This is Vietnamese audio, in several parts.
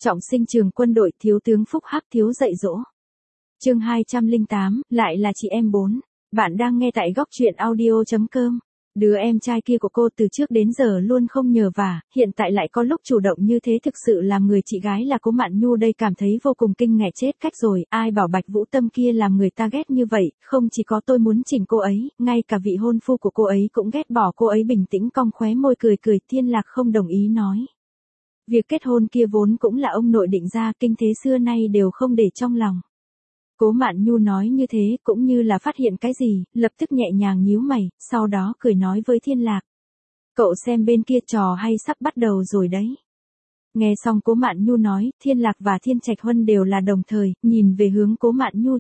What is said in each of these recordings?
Trọng sinh trường quân đội, thiếu tướng Phúc Hắc thiếu dạy dỗ. Chương 208, lại là chị em 4. Bạn đang nghe tại góc truyện audio.com. Đứa em trai kia của cô từ trước đến giờ luôn không nhờ vả, hiện tại lại có lúc chủ động như thế, thực sự làm người chị gái là Cố Mạn Nhu đây cảm thấy vô cùng kinh ngạc chết cách rồi. Ai bảo Bạch Vũ Tâm kia làm người ta ghét như vậy, không chỉ có tôi muốn chỉnh cô ấy, ngay cả vị hôn phu của cô ấy cũng ghét bỏ cô ấy. Bình tĩnh cong khóe môi cười cười, Thiên Lạc không đồng ý nói. Việc kết hôn kia vốn cũng là ông nội định ra, kinh thế xưa nay đều không để trong lòng. Cố Mạn Nhu nói như thế cũng như là phát hiện cái gì, lập tức nhẹ nhàng nhíu mày, sau đó cười nói với Thiên Lạc. Cậu xem bên kia trò hay sắp bắt đầu rồi đấy. Nghe xong Cố Mạn Nhu nói, Thiên Lạc và Thiên Trạch Huân đều là đồng thời, nhìn về hướng Cố Mạn Nhu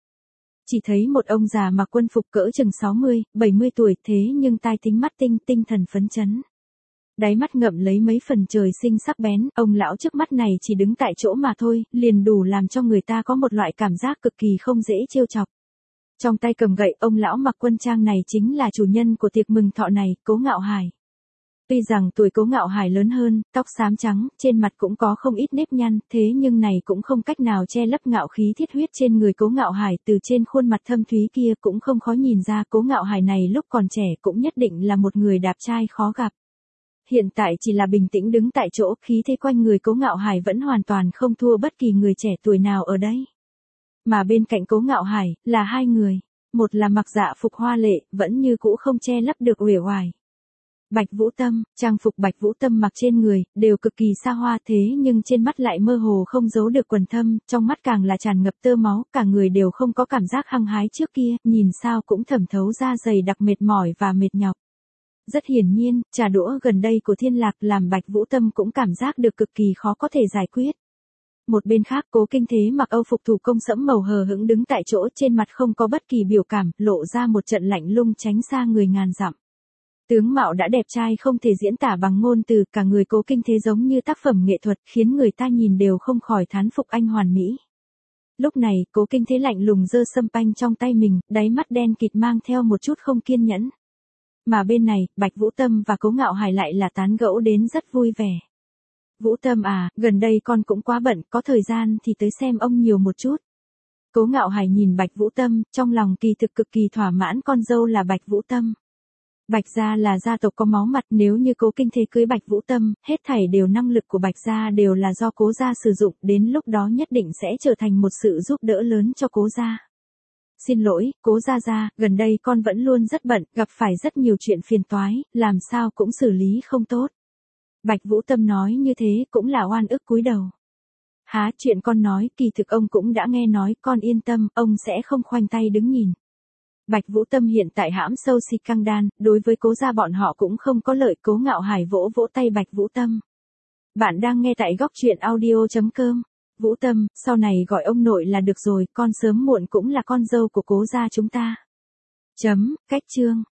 chỉ thấy một ông già mặc quân phục cỡ chừng 60, 70 tuổi, thế nhưng tai tính mắt tinh, tinh thần phấn chấn. Đáy mắt ngậm lấy mấy phần trời sinh sắc bén, ông lão trước mắt này chỉ đứng tại chỗ mà thôi, liền đủ làm cho người ta có một loại cảm giác cực kỳ không dễ trêu chọc. Trong tay cầm gậy, ông lão mặc quân trang này chính là chủ nhân của tiệc mừng thọ này, Cố Ngạo Hải. Tuy rằng tuổi Cố Ngạo Hải lớn hơn, tóc xám trắng, trên mặt cũng có không ít nếp nhăn, thế nhưng này cũng không cách nào che lấp ngạo khí thiết huyết trên người Cố Ngạo Hải. Từ trên khuôn mặt thâm thúy kia cũng không khó nhìn ra Cố Ngạo Hải này lúc còn trẻ cũng nhất định là một người đạp trai khó gặp. Hiện tại chỉ là bình tĩnh đứng tại chỗ, khí thế quanh người Cố Ngạo Hải vẫn hoàn toàn không thua bất kỳ người trẻ tuổi nào ở đây. Mà bên cạnh Cố Ngạo Hải, là hai người. Một là mặc dạ phục hoa lệ, vẫn như cũ không che lấp được uể oải. Bạch Vũ Tâm, trang phục Bạch Vũ Tâm mặc trên người, đều cực kỳ xa hoa, thế nhưng trên mắt lại mơ hồ không giấu được quầng thâm, trong mắt càng là tràn ngập tơ máu, cả người đều không có cảm giác hăng hái trước kia, nhìn sao cũng thẩm thấu ra dày đặc mệt mỏi và mệt nhọc. Rất hiển nhiên, trà đũa gần đây của Thiên Lạc làm Bạch Vũ Tâm cũng cảm giác được cực kỳ khó có thể giải quyết. Một bên khác, Cố Kinh Thế mặc âu phục thủ công sẫm màu hờ hững đứng tại chỗ, trên mặt không có bất kỳ biểu cảm, lộ ra một trận lạnh lùng tránh xa người ngàn dặm. Tướng mạo đã đẹp trai không thể diễn tả bằng ngôn từ, cả người Cố Kinh Thế giống như tác phẩm nghệ thuật, khiến người ta nhìn đều không khỏi thán phục anh hoàn mỹ. Lúc này, Cố Kinh Thế lạnh lùng giơ sâm panh trong tay mình, đáy mắt đen kịt mang theo một chút không kiên nhẫn. Mà bên này, Bạch Vũ Tâm và Cố Ngạo Hải lại là tán gẫu đến rất vui vẻ. Vũ Tâm à, gần đây con cũng quá bận, có thời gian thì tới xem ông nhiều một chút. Cố Ngạo Hải nhìn Bạch Vũ Tâm, trong lòng kỳ thực cực kỳ thỏa mãn, con dâu là Bạch Vũ Tâm. Bạch gia là gia tộc có máu mặt, nếu như Cố Kinh Thế cưới Bạch Vũ Tâm, hết thảy đều năng lực của Bạch gia đều là do Cố gia sử dụng, đến lúc đó nhất định sẽ trở thành một sự giúp đỡ lớn cho Cố gia. Xin lỗi, Cố gia, gần đây con vẫn luôn rất bận, gặp phải rất nhiều chuyện phiền toái, làm sao cũng xử lý không tốt. Bạch Vũ Tâm nói như thế cũng là oan ức cúi đầu. Há, chuyện con nói, kỳ thực ông cũng đã nghe nói, con yên tâm, ông sẽ không khoanh tay đứng nhìn. Bạch Vũ Tâm hiện tại hãm sâu si căng đan, đối với Cố gia bọn họ cũng không có lợi. Cố Ngạo Hải vỗ vỗ tay Bạch Vũ Tâm. Bạn đang nghe tại góc truyện audio.com. Vũ Tâm, sau này gọi ông nội là được rồi, con sớm muộn cũng là con dâu của Cố gia chúng ta. Cách chương.